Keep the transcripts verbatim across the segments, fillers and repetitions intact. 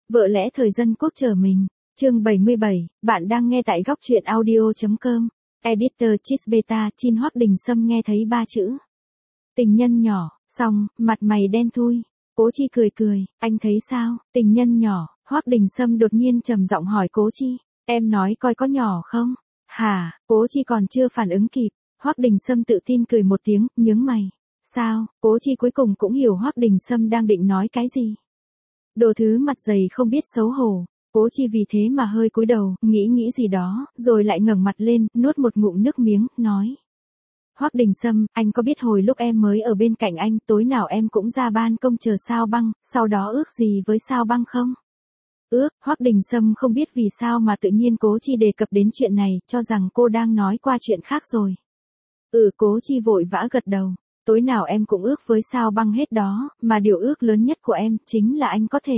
Vợ lẽ thời dân quốc chờ mình. Chương bảy mươi bảy, bạn đang nghe tại góc truyện audio chấm com. Editor Chisbeta, Chin Hoắc Đình Sâm nghe thấy ba chữ. Tình nhân nhỏ, xong, mặt mày đen thui. Cố Chi cười cười, anh thấy sao, tình nhân nhỏ, Hoắc Đình Sâm đột nhiên trầm giọng hỏi Cố Chi, em nói coi có nhỏ không? Hả, Cố Chi còn chưa phản ứng kịp, Hoắc Đình Sâm tự tin cười một tiếng, nhướng mày. Sao, Cố Chi cuối cùng cũng hiểu Hoắc Đình Sâm đang định nói cái gì. Đồ thứ mặt dày không biết xấu hổ. Cố Chi vì thế mà hơi cúi đầu, nghĩ nghĩ gì đó, rồi lại ngẩng mặt lên, nuốt một ngụm nước miếng, nói. Hoắc Đình Sâm, anh có biết hồi lúc em mới ở bên cạnh anh, tối nào em cũng ra ban công chờ Sao Băng, sau đó ước gì với Sao Băng không? Ước, Hoắc Đình Sâm không biết vì sao mà tự nhiên Cố Chi đề cập đến chuyện này, cho rằng cô đang nói qua chuyện khác rồi. Ừ, Cố Chi vội vã gật đầu. Tối nào em cũng ước với Sao Băng hết đó, mà điều ước lớn nhất của em chính là anh có thể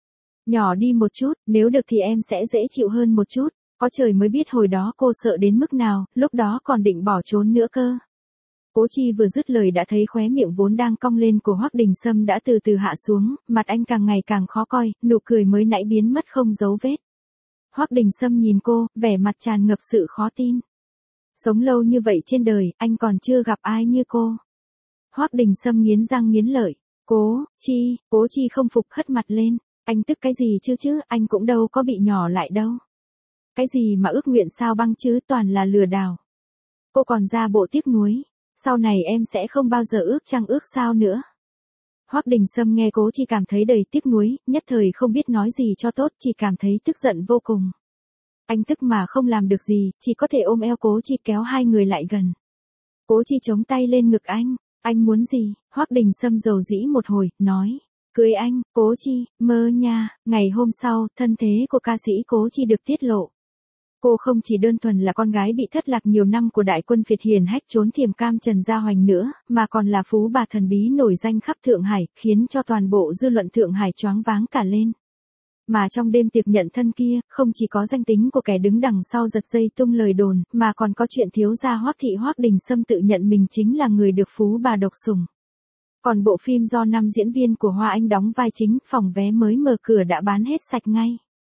nhỏ đi một chút, nếu được thì em sẽ dễ chịu hơn một chút. Có trời mới biết hồi đó cô sợ đến mức nào, lúc đó còn định bỏ trốn nữa cơ. Cố Chi vừa dứt lời đã thấy khóe miệng vốn đang cong lên của Hoắc Đình Sâm đã từ từ hạ xuống, mặt anh càng ngày càng khó coi, nụ cười mới nãy biến mất không dấu vết. Hoắc Đình Sâm nhìn cô, vẻ mặt tràn ngập sự khó tin. Sống lâu như vậy trên đời, anh còn chưa gặp ai như cô. Hoắc Đình Sâm nghiến răng nghiến lợi. Cố Chi, Cố Chi không phục hất mặt lên. Anh tức cái gì chứ chứ, anh cũng đâu có bị nhỏ lại đâu. Cái gì mà ước nguyện Sao Băng chứ, toàn là lừa đảo. Cô còn ra bộ tiếc nuối. Sau này em sẽ không bao giờ ước trăng ước sao nữa. Hoắc Đình Sâm nghe Cố Chi cảm thấy đầy tiếc nuối, nhất thời không biết nói gì cho tốt, chỉ cảm thấy tức giận vô cùng. Anh tức mà không làm được gì, chỉ có thể ôm eo Cố Chi kéo hai người lại gần. Cố Chi chống tay lên ngực anh. Anh muốn gì? Hoắc Đình Sâm dầu dĩ một hồi, nói. Cưới anh, Cố Chi, mơ nha. Ngày hôm sau, thân thế của ca sĩ Cố Chi được tiết lộ. Cô không chỉ đơn thuần là con gái bị thất lạc nhiều năm của đại quân Việt hiền hách trốn thiềm cam Trần Gia Hoành nữa, mà còn là phú bà thần bí nổi danh khắp Thượng Hải, khiến cho toàn bộ dư luận Thượng Hải choáng váng cả lên. Mà trong đêm tiệc nhận thân kia, không chỉ có danh tính của kẻ đứng đằng sau giật dây tung lời đồn, mà còn có chuyện thiếu gia Hoắc thị Hoắc Đình Sâm tự nhận mình chính là người được phú bà độc sủng. Còn bộ phim do năm diễn viên của Hoa Anh đóng vai chính, phòng vé mới mở cửa đã bán hết sạch ngay.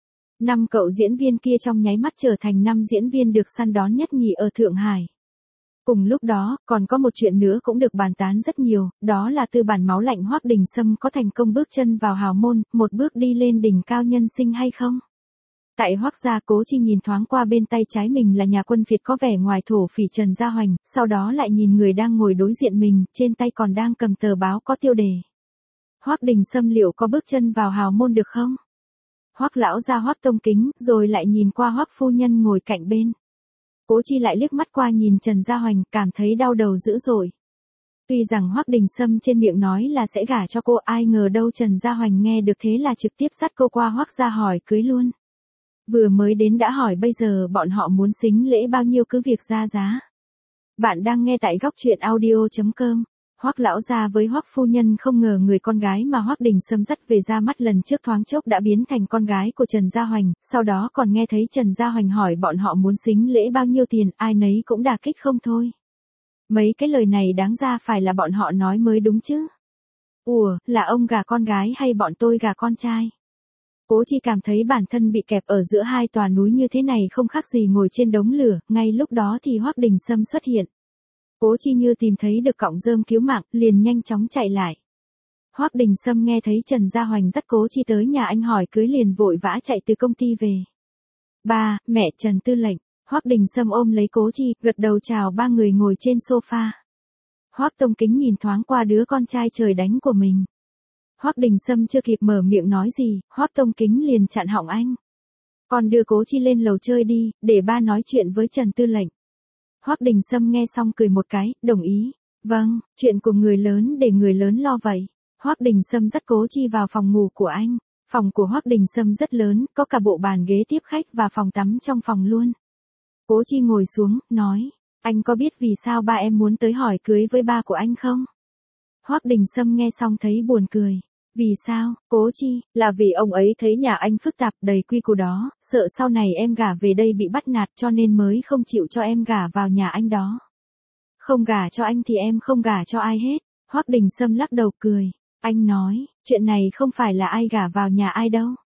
Năm cậu diễn viên kia trong nháy mắt trở thành năm diễn viên được săn đón nhất nhì ở Thượng Hải. Cùng lúc đó, còn có một chuyện nữa cũng được bàn tán rất nhiều, đó là tư bản máu lạnh Hoắc Đình Sâm có thành công bước chân vào hào môn, một bước đi lên đỉnh cao nhân sinh hay không? Tại Hoắc gia, Cố Chi nhìn thoáng qua bên tay trái mình là nhà quân Việt có vẻ ngoài thổ phỉ Trần Gia Hoành, sau đó lại nhìn người đang ngồi đối diện mình, trên tay còn đang cầm tờ báo có tiêu đề. Hoắc Đình Sâm liệu có bước chân vào hào môn được không? Hoắc lão gia Hoắc Tông Kính, rồi lại nhìn qua Hoắc phu nhân ngồi cạnh bên. Cố Chi lại liếc mắt qua nhìn Trần Gia Hoành, cảm thấy đau đầu dữ dội. Tuy rằng Hoắc Đình Sâm trên miệng nói là sẽ gả cho cô, ai ngờ đâu Trần Gia Hoành nghe được thế là trực tiếp dắt cô qua Hoắc gia hỏi cưới luôn. Vừa mới đến đã hỏi bây giờ bọn họ muốn sính lễ bao nhiêu cứ việc ra giá. Bạn đang nghe tại góc truyện audio chấm com. Hoắc lão gia với Hoắc phu nhân không ngờ người con gái mà Hoắc Đình Sâm dắt về ra mắt lần trước thoáng chốc đã biến thành con gái của Trần Gia Hoành, sau đó còn nghe thấy Trần Gia Hoành hỏi bọn họ muốn sính lễ bao nhiêu tiền, ai nấy cũng đả kích không thôi. Mấy cái lời này đáng ra phải là bọn họ nói mới đúng chứ. Ủa, là ông gả con gái hay bọn tôi gả con trai? Cố Chi cảm thấy bản thân bị kẹp ở giữa hai tòa núi như thế này không khác gì ngồi trên đống lửa, ngay lúc đó thì Hoắc Đình Sâm xuất hiện. Cố Chi như tìm thấy được cọng rơm cứu mạng, liền nhanh chóng chạy lại. Hoắc Đình Sâm nghe thấy Trần Gia Hoành dắt Cố Chi tới nhà anh hỏi cưới liền vội vã chạy từ công ty về. Ba, mẹ Trần Tư lệnh. Hoắc Đình Sâm ôm lấy Cố Chi, gật đầu chào ba người ngồi trên sofa. Hoắc Tông Kính nhìn thoáng qua đứa con trai trời đánh của mình. Hoắc Đình Sâm chưa kịp mở miệng nói gì, Hoắc Tông Kính liền chặn họng anh. Con đưa Cố Chi lên lầu chơi đi, để ba nói chuyện với Trần Tư lệnh. Hoắc Đình Sâm nghe xong cười một cái, đồng ý. Vâng, chuyện của người lớn để người lớn lo vậy. Hoắc Đình Sâm dắt Cố Chi vào phòng ngủ của anh. Phòng của Hoắc Đình Sâm rất lớn, có cả bộ bàn ghế tiếp khách và phòng tắm trong phòng luôn. Cố Chi ngồi xuống, nói, anh có biết vì sao ba em muốn tới hỏi cưới với ba của anh không? Hoắc Đình Sâm nghe xong thấy buồn cười. Vì sao, Cố Chi, là vì ông ấy thấy nhà anh phức tạp đầy quy củ đó, sợ sau này em gả về đây bị bắt nạt cho nên mới không chịu cho em gả vào nhà anh đó. Không gả cho anh thì em không gả cho ai hết. Hoắc Đình Sâm lắc đầu cười. Anh nói, chuyện này không phải là ai gả vào nhà ai đâu.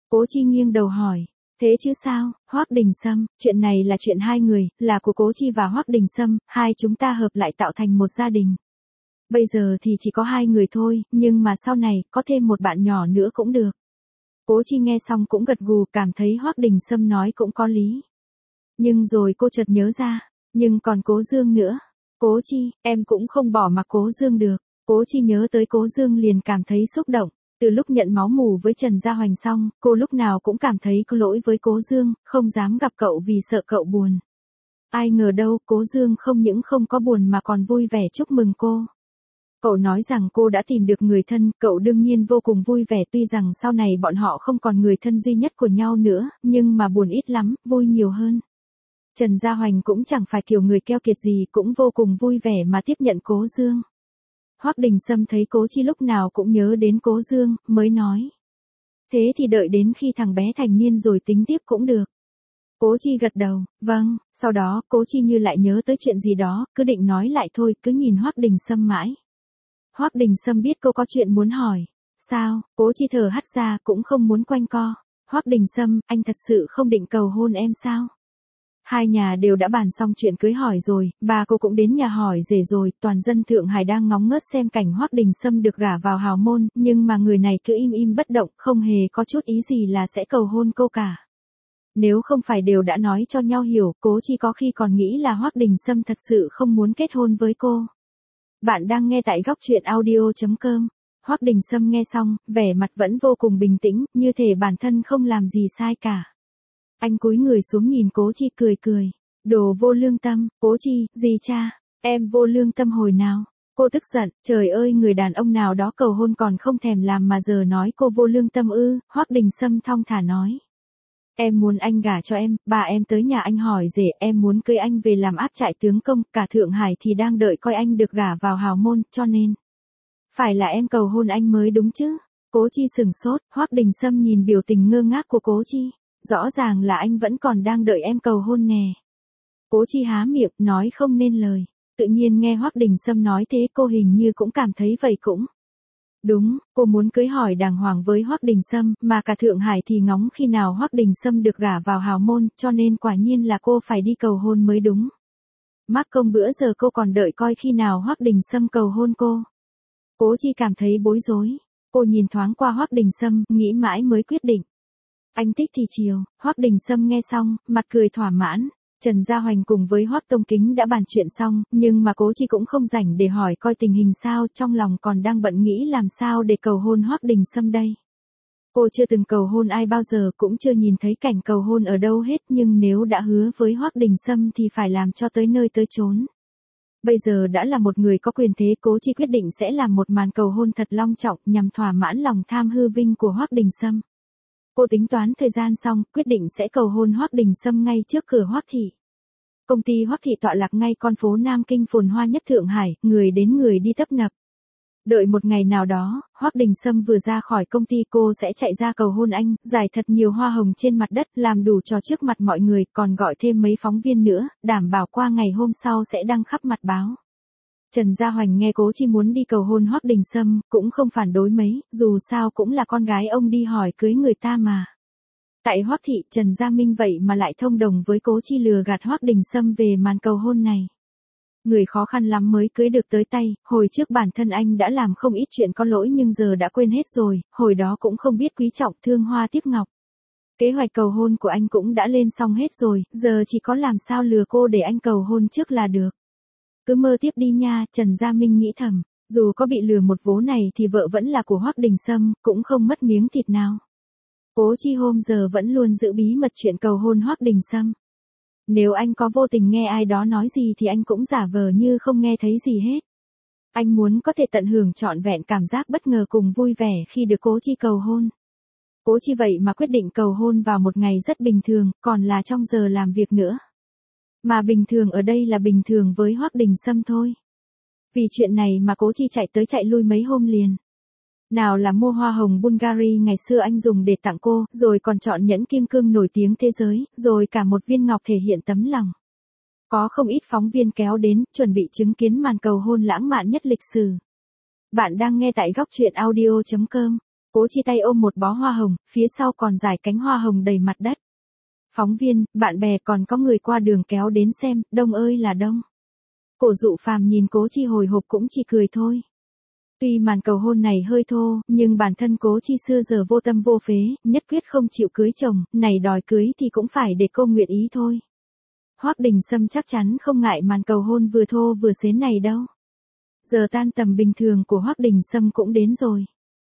Cố Chi nghiêng đầu hỏi. Thế chứ sao, Hoắc Đình Sâm, chuyện này là chuyện hai người, là của Cố Chi và Hoắc Đình Sâm, hai chúng ta hợp lại tạo thành một gia đình. Bây giờ thì chỉ có hai người thôi, nhưng mà sau này, có thêm một bạn nhỏ nữa cũng được. Cố Chi nghe xong cũng gật gù, cảm thấy Hoắc Đình Sâm nói cũng có lý. Nhưng rồi cô chợt nhớ ra, nhưng còn Cố Dương nữa. Cố Chi, em cũng không bỏ mặc Cố Dương được. Cố Chi nhớ tới Cố Dương liền cảm thấy xúc động. Từ lúc nhận máu mủ với Trần Gia Hoành xong, cô lúc nào cũng cảm thấy có lỗi với Cố Dương, không dám gặp cậu vì sợ cậu buồn. Ai ngờ đâu, Cố Dương không những không có buồn mà còn vui vẻ chúc mừng cô. Cậu nói rằng cô đã tìm được người thân, cậu đương nhiên vô cùng vui vẻ, tuy rằng sau này bọn họ không còn người thân duy nhất của nhau nữa, nhưng mà buồn ít lắm, vui nhiều hơn. Trần Gia Hoành cũng chẳng phải kiểu người keo kiệt gì, cũng vô cùng vui vẻ mà tiếp nhận Cố Dương. Hoắc Đình Sâm thấy Cố Chi lúc nào cũng nhớ đến Cố Dương, mới nói. Thế thì đợi đến khi thằng bé thành niên rồi tính tiếp cũng được. Cố Chi gật đầu, vâng, sau đó Cố Chi như lại nhớ tới chuyện gì đó, cứ định nói lại thôi, cứ nhìn Hoắc Đình Sâm mãi. Hoắc Đình Sâm biết cô có chuyện muốn hỏi. Sao, Cố Chi thở hắt ra, cũng không muốn quanh co. Hoắc Đình Sâm, anh thật sự không định cầu hôn em sao? Hai nhà đều đã bàn xong chuyện cưới hỏi rồi, bà cô cũng đến nhà hỏi rể rồi, toàn dân Thượng Hải đang ngóng ngớt xem cảnh Hoắc Đình Sâm được gả vào hào môn, nhưng mà người này cứ im im bất động, không hề có chút ý gì là sẽ cầu hôn cô cả. Nếu không phải đều đã nói cho nhau hiểu, Cố Chi có khi còn nghĩ là Hoắc Đình Sâm thật sự không muốn kết hôn với cô. Bạn đang nghe tại góc truyện audio chấm com. Hoắc Đình Sâm nghe xong, vẻ mặt vẫn vô cùng bình tĩnh, như thể bản thân không làm gì sai cả. Anh cúi người xuống nhìn Cố Chi cười cười. Đồ vô lương tâm, Cố Chi, gì cha, em vô lương tâm hồi nào? Cô tức giận, trời ơi, người đàn ông nào đó cầu hôn còn không thèm làm mà giờ nói cô vô lương tâm ư? Hoắc Đình Sâm thong thả nói. Em muốn anh gả cho em, bà em tới nhà anh hỏi rể, em muốn cưới anh về làm áp trại tướng công, cả Thượng Hải thì đang đợi coi anh được gả vào hào môn, cho nên phải là em cầu hôn anh mới đúng chứ? Cố Chi sừng sốt, Hoắc Đình Sâm nhìn biểu tình ngơ ngác của Cố Chi, rõ ràng là anh vẫn còn đang đợi em cầu hôn nè. Cố Chi há miệng, nói không nên lời. Tự nhiên nghe Hoắc Đình Sâm nói thế, cô hình như cũng cảm thấy vậy cũng đúng, cô muốn cưới hỏi đàng hoàng với Hoắc Đình Sâm, mà cả Thượng Hải thì ngóng khi nào Hoắc Đình Sâm được gả vào hào môn, cho nên quả nhiên là cô phải đi cầu hôn mới đúng. Mắc công bữa giờ cô còn đợi coi khi nào Hoắc Đình Sâm cầu hôn cô. Cố Chi cảm thấy bối rối. Cô nhìn thoáng qua Hoắc Đình Sâm, nghĩ mãi mới quyết định. Anh thích thì chiều. Hoắc Đình Sâm nghe xong, mặt cười thỏa mãn. Trần Gia Hoành cùng với Hoắc Tông Kính đã bàn chuyện xong, nhưng mà Cố Chi cũng không rảnh để hỏi coi tình hình sao, trong lòng còn đang bận nghĩ làm sao để cầu hôn Hoắc Đình Sâm đây. Cô chưa từng cầu hôn ai bao giờ, cũng chưa nhìn thấy cảnh cầu hôn ở đâu hết, nhưng nếu đã hứa với Hoắc Đình Sâm thì phải làm cho tới nơi tới chốn. Bây giờ đã là một người có quyền thế, Cố Chi quyết định sẽ làm một màn cầu hôn thật long trọng nhằm thỏa mãn lòng tham hư vinh của Hoắc Đình Sâm. Cô tính toán thời gian xong, quyết định sẽ cầu hôn Hoắc Đình Sâm ngay trước cửa Hoắc thị. Công ty Hoắc thị tọa lạc ngay con phố Nam Kinh phồn hoa nhất Thượng Hải, người đến người đi tấp nập. Đợi một ngày nào đó, Hoắc Đình Sâm vừa ra khỏi công ty cô sẽ chạy ra cầu hôn anh, giải thật nhiều hoa hồng trên mặt đất, làm đủ trò trước mặt mọi người, còn gọi thêm mấy phóng viên nữa, đảm bảo qua ngày hôm sau sẽ đăng khắp mặt báo. Trần Gia Hoành nghe Cố Chi muốn đi cầu hôn Hoắc Đình Sâm, cũng không phản đối mấy, dù sao cũng là con gái ông đi hỏi cưới người ta mà. Tại Hoắc thị, Trần Gia Minh vậy mà lại thông đồng với Cố Chi lừa gạt Hoắc Đình Sâm về màn cầu hôn này. Người khó khăn lắm mới cưới được tới tay, hồi trước bản thân anh đã làm không ít chuyện có lỗi nhưng giờ đã quên hết rồi, hồi đó cũng không biết quý trọng thương hoa tiếc ngọc. Kế hoạch cầu hôn của anh cũng đã lên xong hết rồi, giờ chỉ có làm sao lừa cô để anh cầu hôn trước là được. Cứ mơ tiếp đi nha, Trần Gia Minh nghĩ thầm, dù có bị lừa một vố này thì vợ vẫn là của Hoắc Đình Sâm, cũng không mất miếng thịt nào. Cố Chi hôm giờ vẫn luôn giữ bí mật chuyện cầu hôn Hoắc Đình Sâm. Nếu anh có vô tình nghe ai đó nói gì thì anh cũng giả vờ như không nghe thấy gì hết. Anh muốn có thể tận hưởng trọn vẹn cảm giác bất ngờ cùng vui vẻ khi được Cố Chi cầu hôn. Cố Chi vậy mà quyết định cầu hôn vào một ngày rất bình thường, còn là trong giờ làm việc nữa. Mà bình thường ở đây là bình thường với Hoắc Đình Sâm thôi. Vì chuyện này mà Cố Chi chạy tới chạy lui mấy hôm liền. Nào là mua hoa hồng Bulgari ngày xưa anh dùng để tặng cô, rồi còn chọn nhẫn kim cương nổi tiếng thế giới, rồi cả một viên ngọc thể hiện tấm lòng. Có không ít phóng viên kéo đến, chuẩn bị chứng kiến màn cầu hôn lãng mạn nhất lịch sử. Bạn đang nghe tại góc truyện audio chấm com. Cố Chi tay ôm một bó hoa hồng, phía sau còn dải cánh hoa hồng đầy mặt đất. Phóng viên, bạn bè còn có người qua đường kéo đến xem, đông ơi là đông. Cổ Dụ Phàm nhìn Cố Chi hồi hộp cũng chỉ cười thôi. Tuy màn cầu hôn này hơi thô, nhưng bản thân Cố Chi xưa giờ vô tâm vô phế, nhất quyết không chịu cưới chồng, này đòi cưới thì cũng phải để cô nguyện ý thôi. Hoắc Đình Sâm chắc chắn không ngại màn cầu hôn vừa thô vừa xến này đâu. Giờ tan tầm bình thường của Hoắc Đình Sâm cũng đến rồi.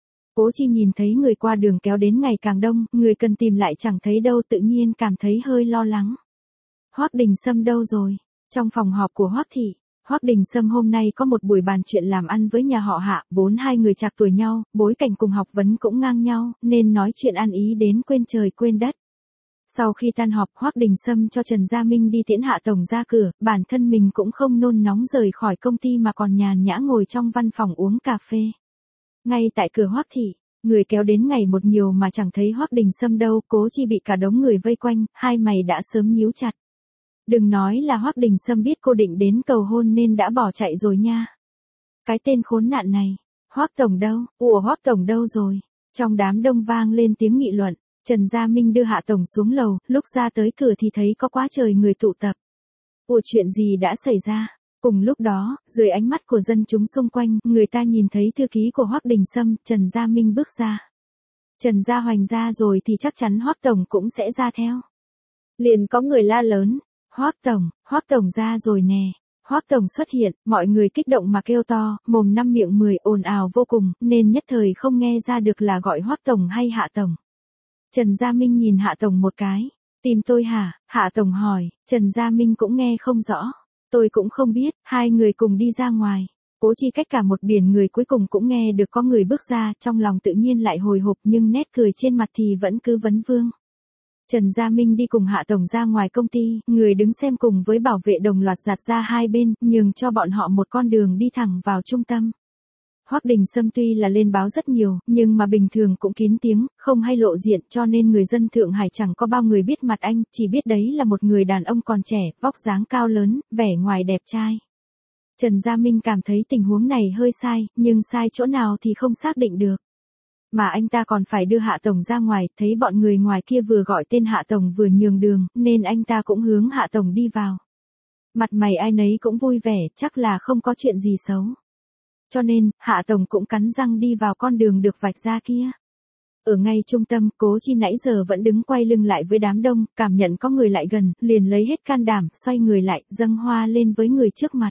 Cố Chi nhìn thấy người qua đường kéo đến ngày càng đông, người cần tìm lại chẳng thấy đâu, tự nhiên cảm thấy hơi lo lắng. Hoắc Đình Sâm đâu rồi? Trong phòng họp của Hoắc thị, Hoắc Đình Sâm hôm nay có một buổi bàn chuyện làm ăn với nhà họ Hạ, vốn hai người trạc tuổi nhau, bối cảnh cùng học vấn cũng ngang nhau, nên nói chuyện ăn ý đến quên trời quên đất. Sau khi tan họp, Hoắc Đình Sâm cho Trần Gia Minh đi tiễn Hạ tổng ra cửa, bản thân mình cũng không nôn nóng rời khỏi công ty mà còn nhàn nhã ngồi trong văn phòng uống cà phê. Ngay tại cửa Hoắc thị, người kéo đến ngày một nhiều mà chẳng thấy Hoắc Đình Sâm đâu, Cố Chi bị cả đống người vây quanh, hai mày đã sớm nhíu chặt. Đừng nói là Hoắc Đình Sâm biết cô định đến cầu hôn nên đã bỏ chạy rồi nha. Cái tên khốn nạn này, Hoắc tổng đâu, ủa Hoắc tổng đâu rồi? Trong đám đông vang lên tiếng nghị luận, Trần Gia Minh đưa Hạ tổng xuống lầu, lúc ra tới cửa thì thấy có quá trời người tụ tập. Ủa chuyện gì đã xảy ra? Cùng lúc đó, dưới ánh mắt của dân chúng xung quanh, người ta nhìn thấy thư ký của Hoắc Đình Sâm, Trần Gia Minh bước ra. Trần Gia Hoành ra rồi thì chắc chắn Hoắc tổng cũng sẽ ra theo. Liền có người la lớn, Hoắc tổng, Hoắc tổng ra rồi nè. Hoắc tổng xuất hiện, mọi người kích động mà kêu to, mồm năm miệng mười, ồn ào vô cùng, nên nhất thời không nghe ra được là gọi Hoắc tổng hay Hạ tổng. Trần Gia Minh nhìn Hạ tổng một cái, tìm tôi hả? Hạ tổng hỏi, Trần Gia Minh cũng nghe không rõ. Tôi cũng không biết, hai người cùng đi ra ngoài. Cố Chi cách cả một biển người cuối cùng cũng nghe được có người bước ra, trong lòng tự nhiên lại hồi hộp nhưng nét cười trên mặt thì vẫn cứ vấn vương. Trần Gia Minh đi cùng Hạ tổng ra ngoài công ty, người đứng xem cùng với bảo vệ đồng loạt giạt ra hai bên, nhường cho bọn họ một con đường đi thẳng vào trung tâm. Hoắc Đình Sâm tuy là lên báo rất nhiều, nhưng mà bình thường cũng kín tiếng, không hay lộ diện, cho nên người dân Thượng Hải chẳng có bao người biết mặt anh, chỉ biết đấy là một người đàn ông còn trẻ, vóc dáng cao lớn, vẻ ngoài đẹp trai. Trần Gia Minh cảm thấy tình huống này hơi sai, nhưng sai chỗ nào thì không xác định được. Mà anh ta còn phải đưa Hạ tổng ra ngoài, thấy bọn người ngoài kia vừa gọi tên Hạ tổng vừa nhường đường, nên anh ta cũng hướng Hạ tổng đi vào. Mặt mày ai nấy cũng vui vẻ, chắc là không có chuyện gì xấu. Cho nên, Hạ tổng cũng cắn răng đi vào con đường được vạch ra kia. Ở ngay trung tâm, Cố Chi nãy giờ vẫn đứng quay lưng lại với đám đông, cảm nhận có người lại gần, liền lấy hết can đảm, xoay người lại, dâng hoa lên với người trước mặt.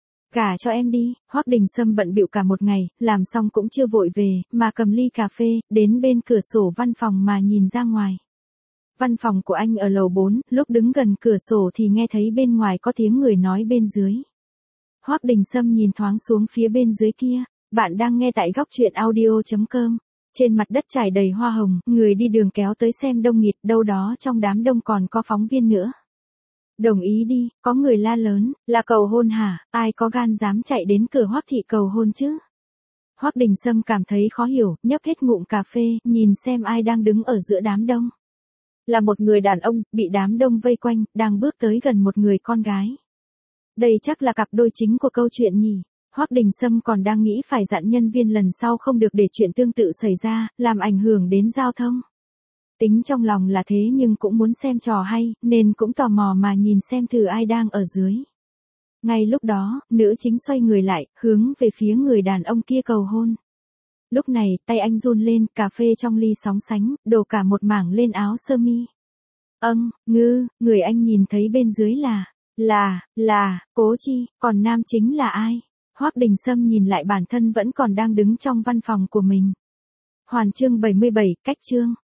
Gả cho em đi. Hoắc Đình Sâm bận bịu cả một ngày, làm xong cũng chưa vội về, mà cầm ly cà phê, đến bên cửa sổ văn phòng mà nhìn ra ngoài. Văn phòng của anh ở lầu bốn, lúc đứng gần cửa sổ thì nghe thấy bên ngoài có tiếng người nói bên dưới. Hoắc Đình Sâm nhìn thoáng xuống phía bên dưới kia, bạn đang nghe tại góc truyện audio chấm com. Trên mặt đất trải đầy hoa hồng, người đi đường kéo tới xem đông nghịt, đâu đó trong đám đông còn có phóng viên nữa. Đồng ý đi, có người la lớn, là cầu hôn hả, ai có gan dám chạy đến cửa Hoắc thị cầu hôn chứ? Hoắc Đình Sâm cảm thấy khó hiểu, nhấp hết ngụm cà phê, nhìn xem ai đang đứng ở giữa đám đông. Là một người đàn ông, bị đám đông vây quanh, đang bước tới gần một người con gái. Đây chắc là cặp đôi chính của câu chuyện nhỉ. Hoắc Đình Sâm còn đang nghĩ phải dặn nhân viên lần sau không được để chuyện tương tự xảy ra, làm ảnh hưởng đến giao thông. Tính trong lòng là thế nhưng cũng muốn xem trò hay, nên cũng tò mò mà nhìn xem thử ai đang ở dưới. Ngay lúc đó, nữ chính xoay người lại, hướng về phía người đàn ông kia cầu hôn. Lúc này, tay anh run lên, cà phê trong ly sóng sánh, đổ cả một mảng lên áo sơ mi. Âng, ngư, người anh nhìn thấy bên dưới là, là, là, Cố Chi, còn nam chính là ai? Hoắc Đình Sâm nhìn lại bản thân vẫn còn đang đứng trong văn phòng của mình. Hoàn chương bảy mươi bảy, cách chương.